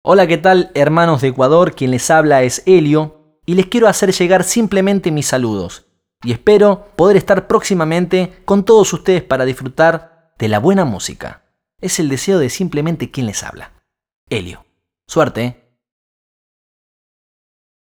Hola, ¿qué tal, hermanos de Ecuador? Quien les habla es Helio y les quiero hacer llegar simplemente mis saludos. Y espero poder estar próximamente con todos ustedes para disfrutar de la buena música. Es el deseo de simplemente quien les habla. Helio. Suerte, ¿eh?